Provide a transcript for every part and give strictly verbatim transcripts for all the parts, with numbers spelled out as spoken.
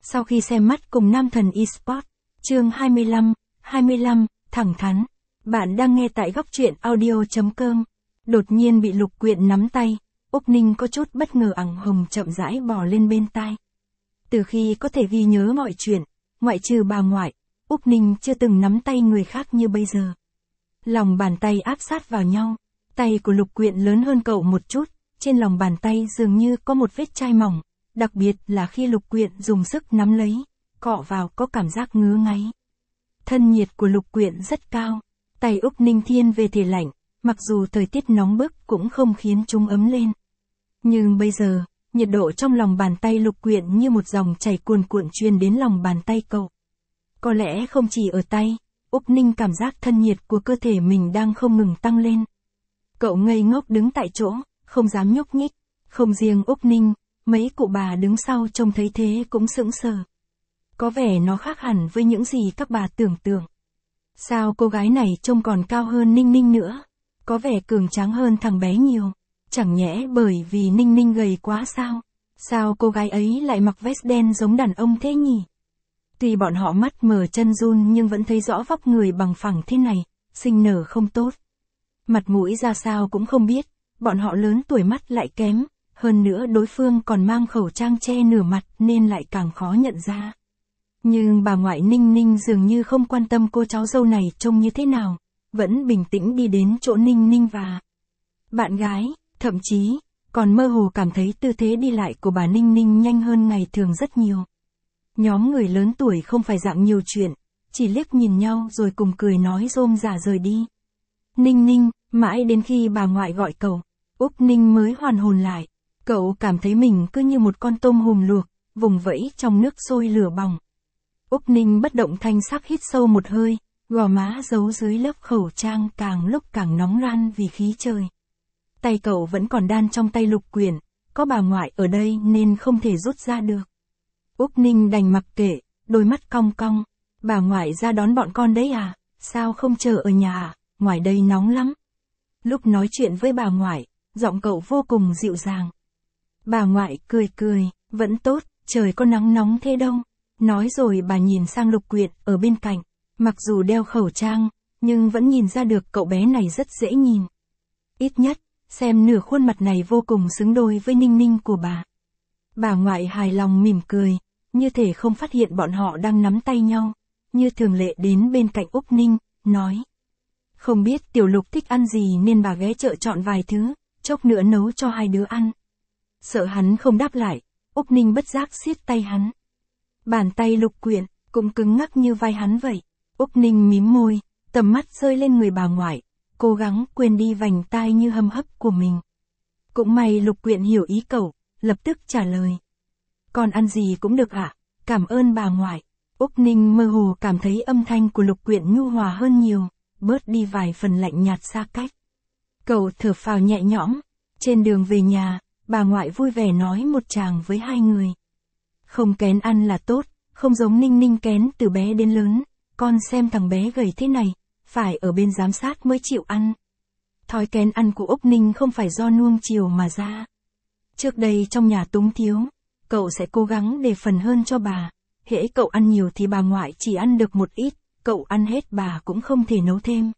Sau khi xem mắt cùng Nam Thần Esports, chương hai mươi lăm, hai mươi lăm, thẳng thắn. Bạn đang nghe tại góc truyện audio chấm com. Đột nhiên bị Lục Quyện nắm tay, Úc Ninh có chút bất ngờ, ửng hồng chậm rãi bò lên bên tai. Từ khi có thể ghi nhớ mọi chuyện, ngoại trừ bà ngoại, Úc Ninh chưa từng nắm tay người khác như bây giờ. Lòng bàn tay áp sát vào nhau, tay của Lục Quyện lớn hơn cậu một chút, trên lòng bàn tay dường như có một vết chai mỏng, đặc biệt là khi Lục Quyện dùng sức nắm lấy, cọ vào có cảm giác ngứa ngáy. Thân nhiệt của Lục Quyện rất cao, tay Úc Ninh thiên về thể lạnh, mặc dù thời tiết nóng bức cũng không khiến chúng ấm lên. Nhưng bây giờ, nhiệt độ trong lòng bàn tay Lục Quyện như một dòng chảy cuồn cuộn truyền đến lòng bàn tay cậu. Có lẽ không chỉ ở tay, Úc Ninh cảm giác thân nhiệt của cơ thể mình đang không ngừng tăng lên. Cậu ngây ngốc đứng tại chỗ, không dám nhúc nhích, không riêng Úc Ninh, mấy cụ bà đứng sau trông thấy thế cũng sững sờ. Có vẻ nó khác hẳn với những gì các bà tưởng tượng. Sao cô gái này trông còn cao hơn Ninh Ninh nữa? Có vẻ cường tráng hơn thằng bé nhiều. Chẳng nhẽ bởi vì Ninh Ninh gầy quá sao? Sao cô gái ấy lại mặc vest đen giống đàn ông thế nhỉ? Tuy bọn họ mắt mờ chân run nhưng vẫn thấy rõ vóc người bằng phẳng thế này, sinh nở không tốt. Mặt mũi ra sao cũng không biết, bọn họ lớn tuổi mắt lại kém, hơn nữa đối phương còn mang khẩu trang che nửa mặt nên lại càng khó nhận ra. Nhưng bà ngoại Ninh Ninh dường như không quan tâm cô cháu dâu này trông như thế nào, vẫn bình tĩnh đi đến chỗ Ninh Ninh và bạn gái, thậm chí còn mơ hồ cảm thấy tư thế đi lại của bà Ninh Ninh nhanh hơn ngày thường rất nhiều. Nhóm người lớn tuổi không phải dạng nhiều chuyện, chỉ liếc nhìn nhau rồi cùng cười nói rôm rả rời đi. Ninh Ninh, mãi đến khi bà ngoại gọi cậu, Úc Ninh mới hoàn hồn lại. Cậu cảm thấy mình cứ như một con tôm hùm luộc, vùng vẫy trong nước sôi lửa bỏng. Úc Ninh bất động thanh sắc hít sâu một hơi, gò má giấu dưới lớp khẩu trang càng lúc càng nóng ran vì khí trời. Tay cậu vẫn còn đan trong tay Lục Quyện, có bà ngoại ở đây nên không thể rút ra được. Úc Ninh đành mặc kệ, đôi mắt cong cong. Bà ngoại ra đón bọn con đấy à? Sao không chờ ở nhà à? Ngoài đây nóng lắm. Lúc nói chuyện với bà ngoại, giọng cậu vô cùng dịu dàng. Bà ngoại cười cười, vẫn tốt, trời có nắng nóng thế đâu. Nói rồi bà nhìn sang Lục Quyện ở bên cạnh, mặc dù đeo khẩu trang, nhưng vẫn nhìn ra được cậu bé này rất dễ nhìn. Ít nhất, xem nửa khuôn mặt này vô cùng xứng đôi với Ninh Ninh của bà. Bà ngoại hài lòng mỉm cười, như thể không phát hiện bọn họ đang nắm tay nhau, như thường lệ đến bên cạnh Úc Ninh, nói. Không biết Tiểu Lục thích ăn gì nên bà ghé chợ chọn vài thứ, chốc nữa nấu cho hai đứa ăn. Sợ hắn không đáp lại, Úc Ninh bất giác siết tay hắn. Bàn tay Lục Quyện cũng cứng ngắc như vai hắn vậy. Úc Ninh mím môi, tầm mắt rơi lên người bà ngoại, cố gắng quên đi vành tai như hâm hấp của mình. Cũng may Lục Quyện hiểu ý cậu, lập tức trả lời. Con ăn gì cũng được ạ, à? Cảm ơn bà ngoại. Úc Ninh mơ hồ cảm thấy âm thanh của Lục Quyện nhu hòa hơn nhiều, bớt đi vài phần lạnh nhạt xa cách. Cậu thở phào nhẹ nhõm. Trên đường về nhà, bà ngoại vui vẻ nói một tràng với hai người. Không kén ăn là tốt, không giống Ninh Ninh kén từ bé đến lớn, con xem thằng bé gầy thế này, phải ở bên giám sát mới chịu ăn. Thói kén ăn của Úc Ninh không phải do nuông chiều mà ra. Trước đây trong nhà túng thiếu, cậu sẽ cố gắng để phần hơn cho bà, hễ cậu ăn nhiều thì bà ngoại chỉ ăn được một ít, cậu ăn hết bà cũng không thể nấu thêm.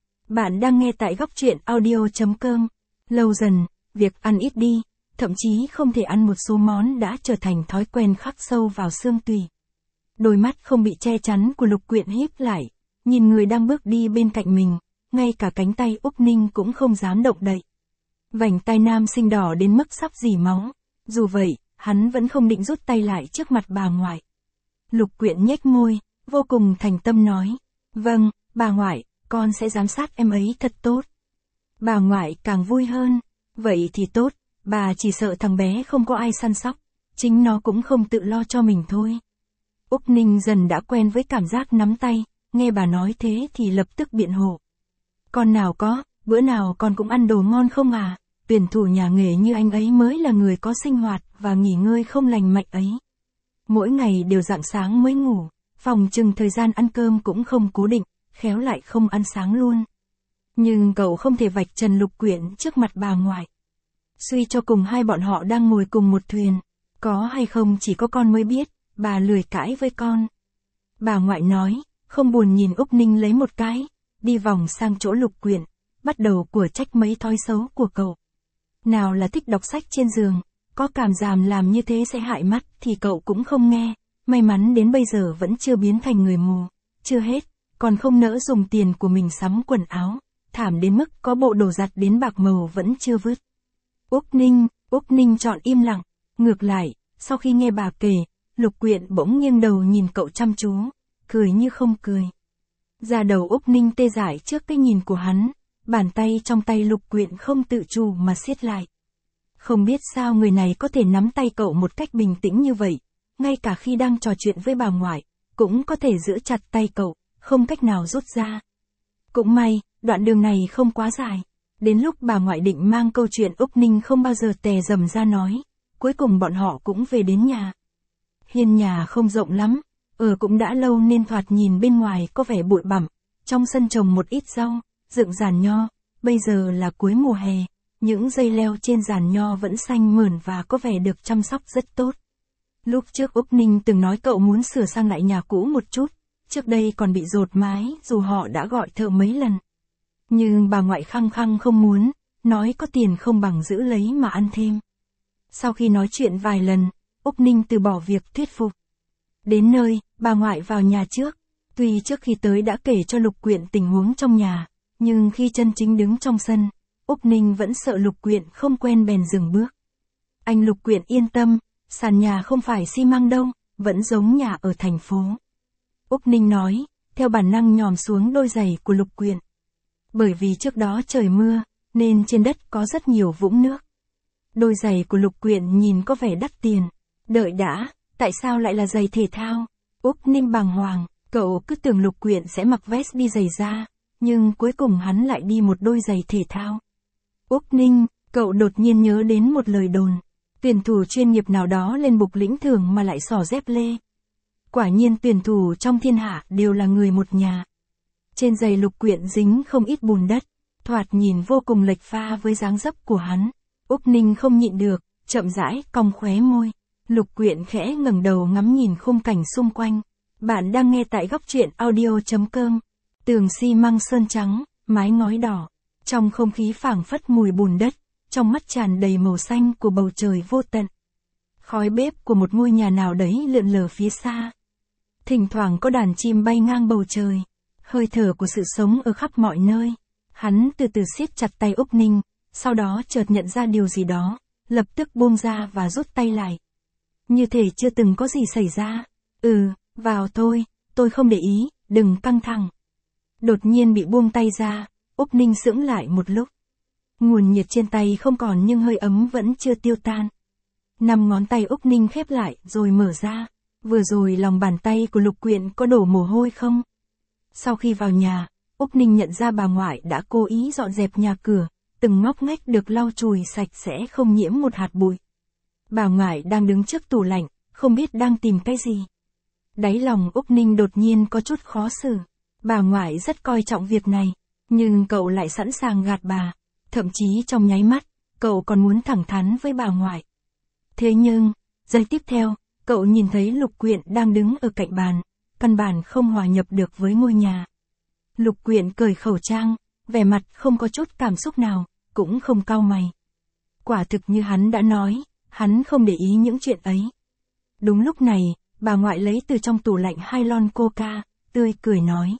Bạn đang nghe tại góc truyện audio chấm com. Lâu dần, việc ăn ít đi, thậm chí không thể ăn một số món đã trở thành thói quen khắc sâu vào xương tủy. Đôi mắt không bị che chắn của Lục Quyện híp lại, nhìn người đang bước đi bên cạnh mình, ngay cả cánh tay Úc Ninh cũng không dám động đậy. Vành tai nam sinh đỏ đến mức sắp rỉ máu, dù vậy, hắn vẫn không định rút tay lại trước mặt bà ngoại. Lục Quyện nhếch môi, vô cùng thành tâm nói, vâng, bà ngoại, con sẽ giám sát em ấy thật tốt. Bà ngoại càng vui hơn, vậy thì tốt, bà chỉ sợ thằng bé không có ai săn sóc, chính nó cũng không tự lo cho mình thôi. Úc Ninh dần đã quen với cảm giác nắm tay, nghe bà nói thế thì lập tức biện hộ. Con nào có, bữa nào con cũng ăn đồ ngon không à, tuyển thủ nhà nghề như anh ấy mới là người có sinh hoạt và nghỉ ngơi không lành mạnh ấy. Mỗi ngày đều rạng sáng mới ngủ, phòng chừng thời gian ăn cơm cũng không cố định, khéo lại không ăn sáng luôn. Nhưng cậu không thể vạch trần Lục Quyện trước mặt bà ngoại. Suy cho cùng hai bọn họ đang ngồi cùng một thuyền, có hay không chỉ có con mới biết, bà lười cãi với con. Bà ngoại nói, không buồn nhìn Úc Ninh lấy một cái, đi vòng sang chỗ Lục Quyện, bắt đầu của trách mấy thói xấu của cậu. Nào là thích đọc sách trên giường, có cảm giảm làm như thế sẽ hại mắt thì cậu cũng không nghe, may mắn đến bây giờ vẫn chưa biến thành người mù. Chưa hết, còn không nỡ dùng tiền của mình sắm quần áo, thảm đến mức có bộ đồ giặt đến bạc màu vẫn chưa vứt. Úc Ninh, Úc Ninh chọn im lặng, ngược lại, sau khi nghe bà kể, Lục Quyện bỗng nghiêng đầu nhìn cậu chăm chú, cười như không cười. Da đầu Úc Ninh tê dại trước cái nhìn của hắn, bàn tay trong tay Lục Quyện không tự chủ mà siết lại. Không biết sao người này có thể nắm tay cậu một cách bình tĩnh như vậy, ngay cả khi đang trò chuyện với bà ngoại, cũng có thể giữ chặt tay cậu, không cách nào rút ra. Cũng may, đoạn đường này không quá dài. Đến lúc bà ngoại định mang câu chuyện Úc Ninh không bao giờ tè dầm ra nói, cuối cùng bọn họ cũng về đến nhà. Hiên nhà không rộng lắm, ở cũng đã lâu nên thoạt nhìn bên ngoài có vẻ bụi bặm, trong sân trồng một ít rau, dựng giàn nho, bây giờ là cuối mùa hè, những dây leo trên giàn nho vẫn xanh mởn và có vẻ được chăm sóc rất tốt. Lúc trước Úc Ninh từng nói cậu muốn sửa sang lại nhà cũ một chút, trước đây còn bị dột mái dù họ đã gọi thợ mấy lần. Nhưng bà ngoại khăng khăng không muốn, nói có tiền không bằng giữ lấy mà ăn thêm. Sau khi nói chuyện vài lần, Úc Ninh từ bỏ việc thuyết phục. Đến nơi, bà ngoại vào nhà trước, tuy trước khi tới đã kể cho Lục Quyện tình huống trong nhà, nhưng khi chân chính đứng trong sân, Úc Ninh vẫn sợ Lục Quyện không quen bèn dừng bước. Anh Lục Quyện yên tâm, sàn nhà không phải xi măng đâu, vẫn giống nhà ở thành phố. Úc Ninh nói, theo bản năng nhòm xuống đôi giày của Lục Quyện. Bởi vì trước đó trời mưa, nên trên đất có rất nhiều vũng nước. Đôi giày của Lục Quyện nhìn có vẻ đắt tiền. Đợi đã, tại sao lại là giày thể thao? Úc Ninh bàng hoàng, cậu cứ tưởng Lục Quyện sẽ mặc vest đi giày da, nhưng cuối cùng hắn lại đi một đôi giày thể thao. Úc Ninh, cậu đột nhiên nhớ đến một lời đồn. Tuyển thủ chuyên nghiệp nào đó lên bục lĩnh thưởng mà lại xỏ dép lê. Quả nhiên tuyển thủ trong thiên hạ đều là người một nhà. Trên giày Lục Quyện dính không ít bùn đất, thoạt nhìn vô cùng lệch pha với dáng dấp của hắn. Úc Ninh không nhịn được, chậm rãi cong khóe môi. Lục Quyện khẽ ngẩng đầu ngắm nhìn khung cảnh xung quanh. Bạn đang nghe tại góc truyện audio chấm com. Tường xi măng sơn trắng, mái ngói đỏ. Trong không khí phảng phất mùi bùn đất, trong mắt tràn đầy màu xanh của bầu trời vô tận. Khói bếp của một ngôi nhà nào đấy lượn lờ phía xa. Thỉnh thoảng có đàn chim bay ngang bầu trời. Hơi thở của sự sống ở khắp mọi nơi. Hắn từ từ siết chặt tay Úc Ninh, sau đó chợt nhận ra điều gì đó, lập tức buông ra và rút tay lại. Như thể chưa từng có gì xảy ra. Ừ, vào thôi, tôi không để ý, đừng căng thẳng. Đột nhiên bị buông tay ra, Úc Ninh sững lại một lúc. Nguồn nhiệt trên tay không còn nhưng hơi ấm vẫn chưa tiêu tan. Năm ngón tay Úc Ninh khép lại rồi mở ra. Vừa rồi lòng bàn tay của Lục Quyện có đổ mồ hôi không? Sau khi vào nhà, Úc Ninh nhận ra bà ngoại đã cố ý dọn dẹp nhà cửa, từng ngóc ngách được lau chùi sạch sẽ không nhiễm một hạt bụi. Bà ngoại đang đứng trước tủ lạnh, không biết đang tìm cái gì. Đáy lòng Úc Ninh đột nhiên có chút khó xử. Bà ngoại rất coi trọng việc này, nhưng cậu lại sẵn sàng gạt bà. Thậm chí trong nháy mắt, cậu còn muốn thẳng thắn với bà ngoại. Thế nhưng, giây tiếp theo, cậu nhìn thấy Lục Quyện đang đứng ở cạnh bàn, căn bản không hòa nhập được với ngôi nhà. Lục Quyện cởi khẩu trang, vẻ mặt không có chút cảm xúc nào, cũng không cau mày. Quả thực như hắn đã nói, hắn không để ý những chuyện ấy. Đúng lúc này, bà ngoại lấy từ trong tủ lạnh hai lon coca, tươi cười nói.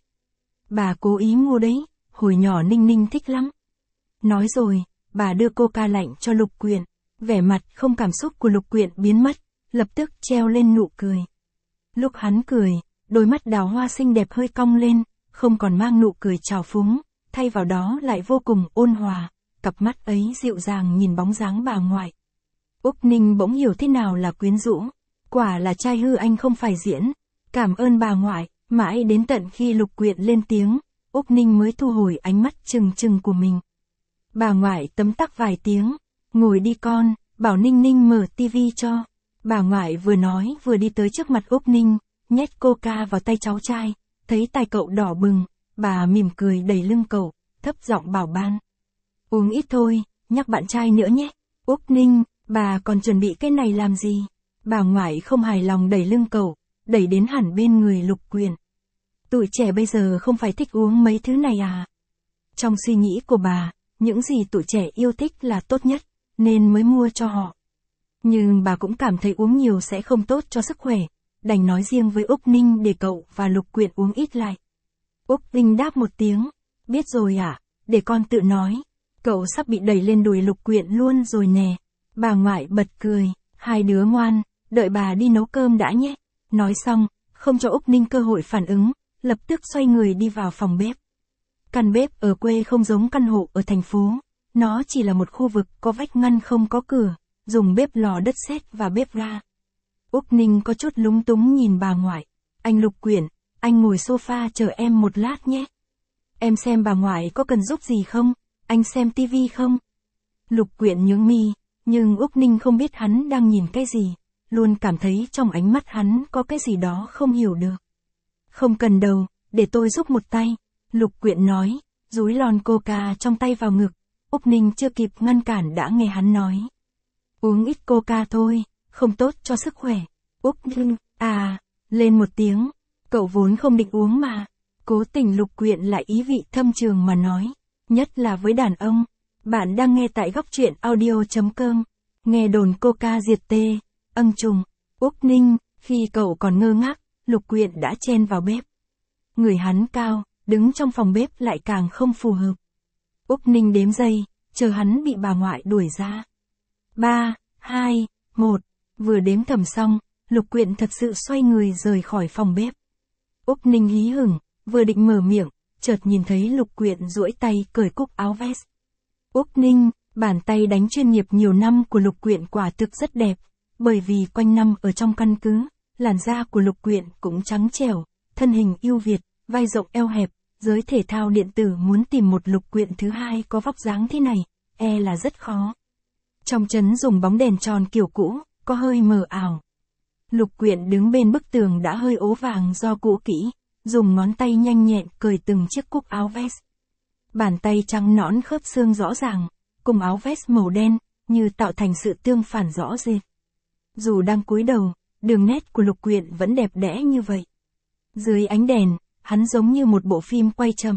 Bà cố ý mua đấy, hồi nhỏ Ninh Ninh thích lắm. Nói rồi, bà đưa coca lạnh cho Lục Quyện, vẻ mặt không cảm xúc của Lục Quyện biến mất, lập tức treo lên nụ cười. Lúc hắn cười, đôi mắt đào hoa xinh đẹp hơi cong lên, không còn mang nụ cười trào phúng, thay vào đó lại vô cùng ôn hòa, cặp mắt ấy dịu dàng nhìn bóng dáng bà ngoại. Úc Ninh bỗng hiểu thế nào là quyến rũ, quả là trai hư anh không phải diễn, cảm ơn bà ngoại, mãi đến tận khi Lục Quyện lên tiếng, Úc Ninh mới thu hồi ánh mắt trừng trừng của mình. Bà ngoại tấm tắc vài tiếng, ngồi đi con, bảo Ninh Ninh mở tivi cho. Bà ngoại vừa nói vừa đi tới trước mặt Úc Ninh, nhét coca vào tay cháu trai, thấy tay cậu đỏ bừng, bà mỉm cười đẩy lưng cậu, thấp giọng bảo ban. Uống ít thôi, nhắc bạn trai nữa nhé. Úc Ninh, bà còn chuẩn bị cái này làm gì? Bà ngoại không hài lòng đẩy lưng cậu, đẩy đến hẳn bên người Lục Quyện. Tụi trẻ bây giờ không phải thích uống mấy thứ này à? Trong suy nghĩ của bà, những gì tụi trẻ yêu thích là tốt nhất, nên mới mua cho họ. Nhưng bà cũng cảm thấy uống nhiều sẽ không tốt cho sức khỏe, đành nói riêng với Úc Ninh để cậu và Lục Quyện uống ít lại. Úc Ninh đáp một tiếng, biết rồi ạ, à, để con tự nói. Cậu sắp bị đẩy lên đùi Lục Quyện luôn rồi nè. Bà ngoại bật cười, hai đứa ngoan, đợi bà đi nấu cơm đã nhé. Nói xong, không cho Úc Ninh cơ hội phản ứng, lập tức xoay người đi vào phòng bếp. Căn bếp ở quê không giống căn hộ ở thành phố, nó chỉ là một khu vực có vách ngăn không có cửa, dùng bếp lò đất sét và bếp ga. Úc Ninh có chút lúng túng nhìn bà ngoại. Anh Lục Quyện, anh ngồi sofa chờ em một lát nhé. Em xem bà ngoại có cần giúp gì không, anh xem tivi không? Lục Quyện nhướng mi, nhưng Úc Ninh không biết hắn đang nhìn cái gì, luôn cảm thấy trong ánh mắt hắn có cái gì đó không hiểu được. Không cần đâu, để tôi giúp một tay, Lục Quyện nói, dúi lon coca trong tay vào ngực. Úc Ninh chưa kịp ngăn cản đã nghe hắn nói. Uống ít coca thôi, không tốt cho sức khỏe. Úc Ninh, à, lên một tiếng, cậu vốn không định uống mà. Cố tình Lục Quyện lại ý vị thâm trường mà nói, nhất là với đàn ông. Bạn đang nghe tại góc truyện audio chấm com, nghe đồn coca diệt tê, âng trùng. Úc Ninh, khi cậu còn ngơ ngác, Lục Quyện đã chen vào bếp. Người hắn cao, đứng trong phòng bếp lại càng không phù hợp. Úc Ninh đếm giây, chờ hắn bị bà ngoại đuổi ra. Ba, hai, một, vừa đếm thầm xong, Lục Quyện thật sự xoay người rời khỏi phòng bếp. Úc Ninh hí hửng, vừa định mở miệng, chợt nhìn thấy Lục Quyện duỗi tay cởi cúc áo vest. Úc Ninh, bàn tay đánh chuyên nghiệp nhiều năm của Lục Quyện quả thực rất đẹp, bởi vì quanh năm ở trong căn cứ, làn da của Lục Quyện cũng trắng trẻo, thân hình ưu việt, vai rộng eo hẹp, giới thể thao điện tử muốn tìm một Lục Quyện thứ hai có vóc dáng thế này, e là rất khó. Trong trấn dùng bóng đèn tròn kiểu cũ, có hơi mờ ảo. Lục Quyện đứng bên bức tường đã hơi ố vàng do cũ kỹ, dùng ngón tay nhanh nhẹn cởi từng chiếc cúc áo vest. Bàn tay trắng nõn khớp xương rõ ràng, cùng áo vest màu đen, như tạo thành sự tương phản rõ rệt. Dù đang cúi đầu, đường nét của Lục Quyện vẫn đẹp đẽ như vậy. Dưới ánh đèn, hắn giống như một bộ phim quay chậm.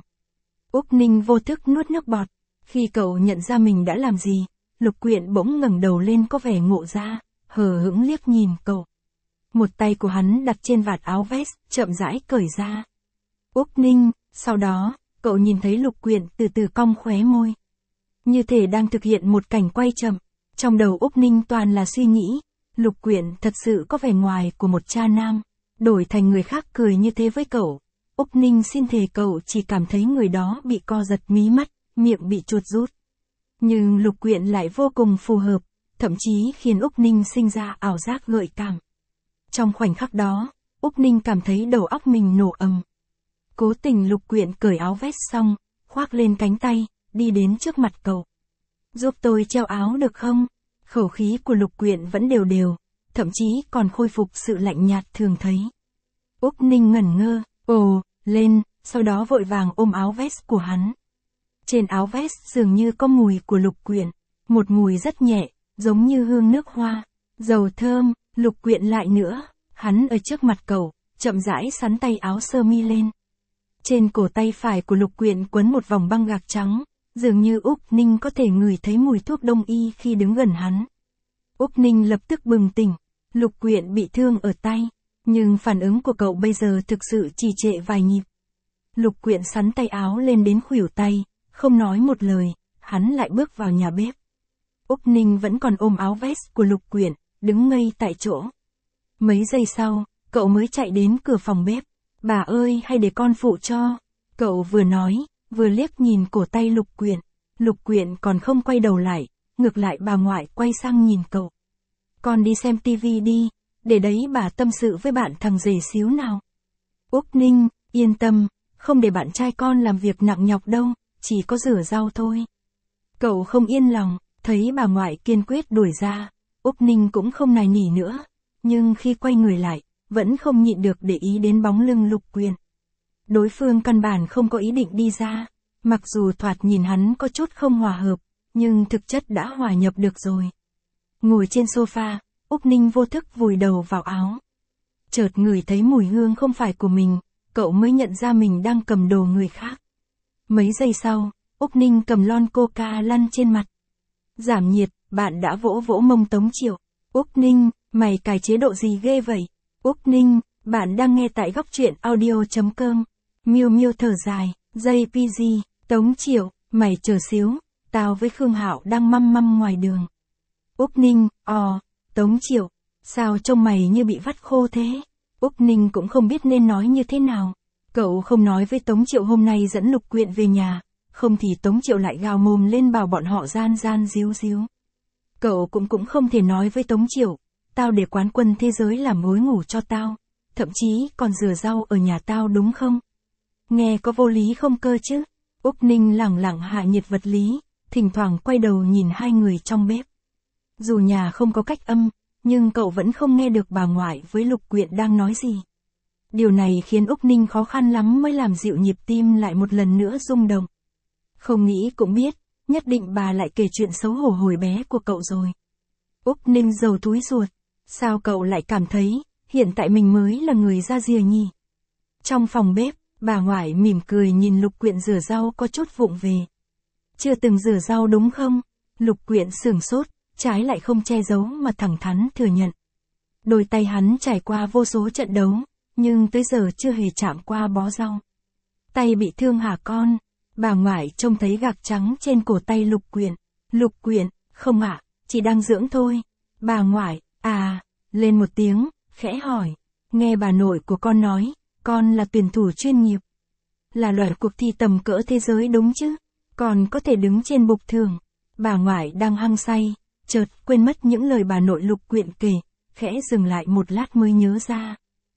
Úc Ninh vô thức nuốt nước bọt. Khi cậu nhận ra mình đã làm gì, Lục Quyện bỗng ngẩng đầu lên có vẻ ngộ ra, hờ hững liếc nhìn cậu. Một tay của hắn đặt trên vạt áo vest, chậm rãi cởi ra. Úc Ninh, sau đó, cậu nhìn thấy Lục Quyện từ từ cong khóe môi. Như thể đang thực hiện một cảnh quay chậm. Trong đầu Úc Ninh toàn là suy nghĩ, Lục Quyện thật sự có vẻ ngoài của một cha nam, đổi thành người khác cười như thế với cậu. Úc Ninh xin thề cậu chỉ cảm thấy người đó bị co giật mí mắt, miệng bị chuột rút. Nhưng Lục Quyện lại vô cùng phù hợp, thậm chí khiến Úc Ninh sinh ra ảo giác gợi cảm. Trong khoảnh khắc đó, Úc Ninh cảm thấy đầu óc mình nổ ầm. Cố tình Lục Quyện cởi áo vest xong, khoác lên cánh tay, đi đến trước mặt cậu. Giúp tôi treo áo được không? Khẩu khí của Lục Quyện vẫn đều đều, thậm chí còn khôi phục sự lạnh nhạt thường thấy. Úc Ninh ngẩn ngơ, ồ, lên, sau đó vội vàng ôm áo vest của hắn. Trên áo vest dường như có mùi của Lục Quyện, một mùi rất nhẹ, giống như hương nước hoa, dầu thơm. Lục Quyện lại nữa, hắn ở trước mặt cậu, chậm rãi xắn tay áo sơ mi lên. Trên cổ tay phải của Lục Quyện quấn một vòng băng gạc trắng, dường như Úc Ninh có thể ngửi thấy mùi thuốc đông y khi đứng gần hắn. Úc Ninh lập tức bừng tỉnh, Lục Quyện bị thương ở tay, nhưng phản ứng của cậu bây giờ thực sự trì trệ vài nhịp. Lục Quyện xắn tay áo lên đến khuỷu tay, không nói một lời, hắn lại bước vào nhà bếp. Úc Ninh vẫn còn ôm áo vest của Lục Quyện, đứng ngây tại chỗ. Mấy giây sau, cậu mới chạy đến cửa phòng bếp. Bà ơi, hay để con phụ cho. Cậu vừa nói, vừa liếc nhìn cổ tay Lục Quyện. Lục Quyện còn không quay đầu lại, ngược lại bà ngoại quay sang nhìn cậu. Con đi xem tivi đi, để đấy bà tâm sự với bạn thằng rể xíu nào. Úc Ninh, yên tâm, không để bạn trai con làm việc nặng nhọc đâu, chỉ có rửa rau thôi. Cậu không yên lòng, thấy bà ngoại kiên quyết đuổi ra. Úc Ninh cũng không nài nỉ nữa, nhưng khi quay người lại, vẫn không nhịn được để ý đến bóng lưng Lục Quyện. Đối phương căn bản không có ý định đi ra, mặc dù thoạt nhìn hắn có chút không hòa hợp, nhưng thực chất đã hòa nhập được rồi. Ngồi trên sofa, Úc Ninh vô thức vùi đầu vào áo. Chợt ngửi thấy mùi hương không phải của mình, cậu mới nhận ra mình đang cầm đồ người khác. Mấy giây sau, Úc Ninh cầm lon coca lăn trên mặt. Giảm nhiệt, bạn đã vỗ vỗ mông Tống Triệu. Úc Ninh, mày cài chế độ gì ghê vậy? Úc Ninh, bạn đang nghe tại góc truyện audio.com. Miu Miu thở dài, jay pê giê, Tống Triệu, mày chờ xíu, tao với Khương Hạo đang măm măm ngoài đường. Úc Ninh, ò, Tống Triệu, sao trông mày như bị vắt khô thế? Úc Ninh cũng không biết nên nói như thế nào. Cậu không nói với Tống Triệu hôm nay dẫn Lục Quyện về nhà, không thì Tống Triệu lại gào mồm lên bảo bọn họ gian gian díu díu. Cậu cũng cũng không thể nói với Tống Triệu, tao để quán quân thế giới làm mối ngủ cho tao, thậm chí còn rửa rau ở nhà tao đúng không? Nghe có vô lý không cơ chứ? Úc Ninh lẳng lặng hạ nhiệt vật lý, thỉnh thoảng quay đầu nhìn hai người trong bếp. Dù nhà không có cách âm, nhưng cậu vẫn không nghe được bà ngoại với Lục Quyện đang nói gì. Điều này khiến Úc Ninh khó khăn lắm mới làm dịu nhịp tim lại một lần nữa rung động. Không nghĩ cũng biết, nhất định bà lại kể chuyện xấu hổ hồi bé của cậu rồi. Úc Ninh rầu túi ruột, sao cậu lại cảm thấy, hiện tại mình mới là người ra rìa nhỉ? Trong phòng bếp, bà ngoại mỉm cười nhìn Lục Quyện rửa rau có chút vụng về. Chưa từng rửa rau đúng không? Lục Quyện sửng sốt, trái lại không che giấu mà thẳng thắn thừa nhận. Đôi tay hắn trải qua vô số trận đấu, nhưng tới giờ chưa hề chạm qua bó rau. Tay bị thương hả con? Bà ngoại trông thấy gạc trắng trên cổ tay Lục Quyện. Lục Quyện, không ạ, chỉ đang dưỡng thôi. Bà ngoại, à, lên một tiếng, khẽ hỏi. Nghe bà nội của con nói, con là tuyển thủ chuyên nghiệp. Là loại cuộc thi tầm cỡ thế giới đúng chứ? Còn có thể đứng trên bục thưởng. Bà ngoại đang hăng say, chợt quên mất những lời bà nội Lục Quyện kể, khẽ dừng lại một lát mới nhớ ra.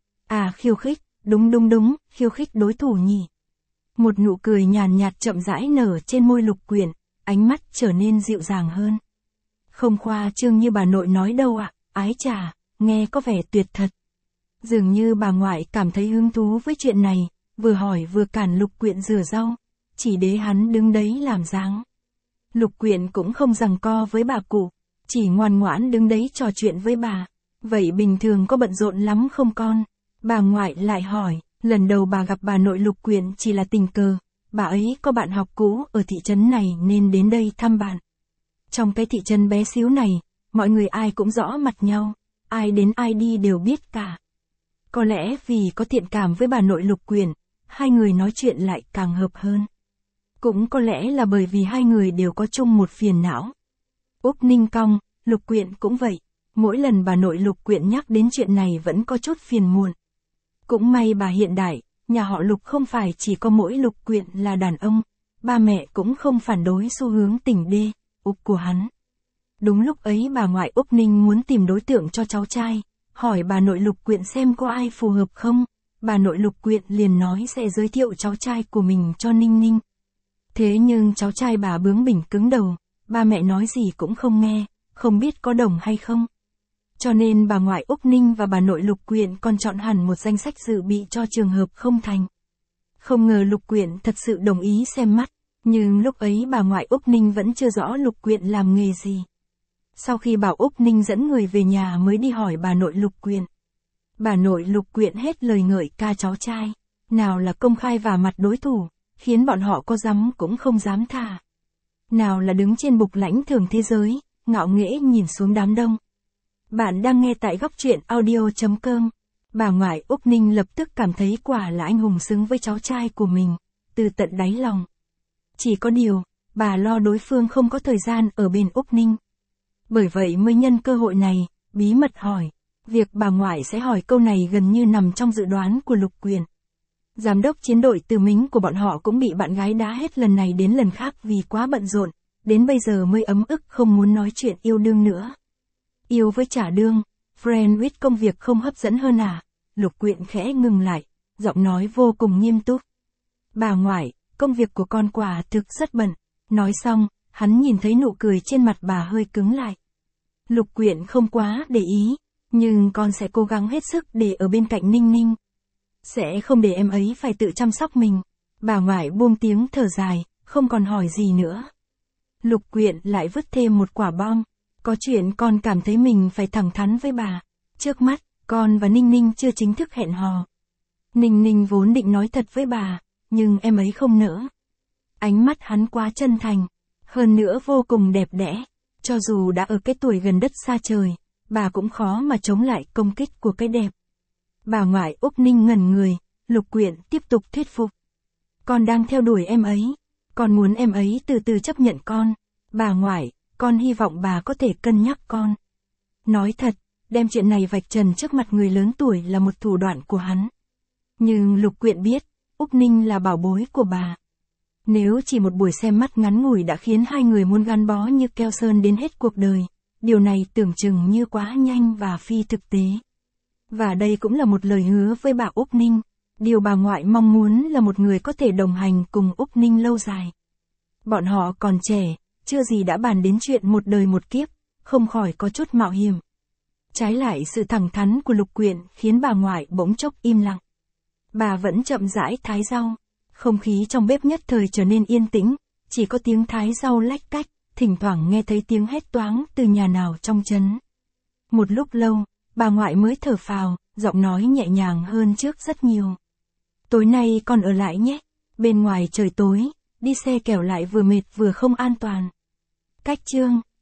À khiêu khích, đúng đúng đúng, khiêu khích đối thủ nhỉ. Một nụ cười nhàn nhạt chậm rãi nở trên môi Lục Quyện, ánh mắt trở nên dịu dàng hơn. Không khoa trương như bà nội nói đâu ạ, ái chà, nghe có vẻ tuyệt thật. Dường như bà ngoại cảm thấy hứng thú với chuyện này, vừa hỏi vừa cản Lục Quyện rửa rau, chỉ để hắn đứng đấy làm dáng. Lục Quyện cũng không giằng co với bà cụ, chỉ ngoan ngoãn đứng đấy trò chuyện với bà. Vậy bình thường có bận rộn lắm không con? Bà ngoại lại hỏi, lần đầu bà gặp bà nội Lục Quyện chỉ là tình cờ, bà ấy có bạn học cũ ở thị trấn này nên đến đây thăm bạn. Trong cái thị trấn bé xíu này, mọi người ai cũng rõ mặt nhau, ai đến ai đi đều biết cả. Có lẽ vì có thiện cảm với bà nội Lục Quyện, hai người nói chuyện lại càng hợp hơn. Cũng có lẽ là bởi vì hai người đều có chung một phiền não. Úc Ninh cong, Lục Quyện cũng vậy. Mỗi lần bà nội Lục Quyện nhắc đến chuyện này vẫn có chút phiền muộn. Cũng may bà hiện đại, nhà họ Lục không phải chỉ có mỗi Lục Quyện là đàn ông, ba mẹ cũng không phản đối xu hướng tình đê, ục của hắn. Đúng lúc ấy bà ngoại Úc Ninh muốn tìm đối tượng cho cháu trai, hỏi bà nội Lục Quyện xem có ai phù hợp không, bà nội Lục Quyện liền nói sẽ giới thiệu cháu trai của mình cho Ninh Ninh. Thế nhưng cháu trai bà bướng bỉnh cứng đầu, ba mẹ nói gì cũng không nghe, không biết có đồng hay không. Cho nên bà ngoại Úc Ninh và bà nội Lục Quyện còn chọn hẳn một danh sách dự bị cho trường hợp không thành. Không ngờ Lục Quyện thật sự đồng ý xem mắt, nhưng lúc ấy bà ngoại Úc Ninh vẫn chưa rõ Lục Quyện làm nghề gì. Sau khi bảo Úc Ninh dẫn người về nhà mới đi hỏi bà nội Lục Quyện. Bà nội Lục Quyện hết lời ngợi ca cháu trai, nào là công khai vả mặt đối thủ, khiến bọn họ có dám cũng không dám thả. Nào là đứng trên bục lãnh thưởng thế giới, ngạo nghễ nhìn xuống đám đông. Bạn đang nghe tại góc truyện audio.com. Bà ngoại Úc Ninh lập tức cảm thấy quả là anh hùng xứng với cháu trai của mình, từ tận đáy lòng. Chỉ có điều, bà lo đối phương không có thời gian ở bên Úc Ninh. Bởi vậy mới nhân cơ hội này, bí mật hỏi. Việc bà ngoại sẽ hỏi câu này gần như nằm trong dự đoán của Lục Quyện. Giám đốc chiến đội Từ Mính của bọn họ cũng bị bạn gái đá hết lần này đến lần khác vì quá bận rộn, đến bây giờ mới ấm ức không muốn nói chuyện yêu đương nữa. Yêu với trả đương, friend with công việc không hấp dẫn hơn à? Lục Quyện khẽ ngừng lại, giọng nói vô cùng nghiêm túc. Bà ngoại, công việc của con quả thực rất bận. Nói xong, hắn nhìn thấy nụ cười trên mặt bà hơi cứng lại. Lục Quyện không quá để ý, nhưng con sẽ cố gắng hết sức để ở bên cạnh Ninh Ninh. Sẽ không để em ấy phải tự chăm sóc mình. Bà ngoại buông tiếng thở dài, không còn hỏi gì nữa. Lục Quyện lại vứt thêm một quả bom. Có chuyện con cảm thấy mình phải thẳng thắn với bà. Trước mắt, con và Ninh Ninh chưa chính thức hẹn hò. Ninh Ninh vốn định nói thật với bà, nhưng em ấy không nỡ. Ánh mắt hắn quá chân thành, hơn nữa vô cùng đẹp đẽ. Cho dù đã ở cái tuổi gần đất xa trời, bà cũng khó mà chống lại công kích của cái đẹp. Bà ngoại Úc Ninh ngẩn người, Lục Quyện tiếp tục thuyết phục. Con đang theo đuổi em ấy, con muốn em ấy từ từ chấp nhận con. Bà ngoại, con hy vọng bà có thể cân nhắc con. Nói thật, đem chuyện này vạch trần trước mặt người lớn tuổi là một thủ đoạn của hắn. Nhưng Lục Quyện biết, Úc Ninh là bảo bối của bà. Nếu chỉ một buổi xem mắt ngắn ngủi đã khiến hai người muốn gắn bó như keo sơn đến hết cuộc đời, điều này tưởng chừng như quá nhanh và phi thực tế. Và đây cũng là một lời hứa với bà Úc Ninh. Điều bà ngoại mong muốn là một người có thể đồng hành cùng Úc Ninh lâu dài. Bọn họ còn trẻ, chưa gì đã bàn đến chuyện một đời một kiếp, không khỏi có chút mạo hiểm. Trái lại sự thẳng thắn của Lục Quyện khiến bà ngoại bỗng chốc im lặng. Bà vẫn chậm rãi thái rau. Không khí trong bếp nhất thời trở nên yên tĩnh, chỉ có tiếng thái rau lách cách, thỉnh thoảng nghe thấy tiếng hét toáng từ nhà nào trong trấn. Một lúc lâu, bà ngoại mới thở phào, giọng nói nhẹ nhàng hơn trước rất nhiều. Tối nay con ở lại nhé, bên ngoài trời tối, đi xe kẻo lại vừa mệt vừa không an toàn. Cách chương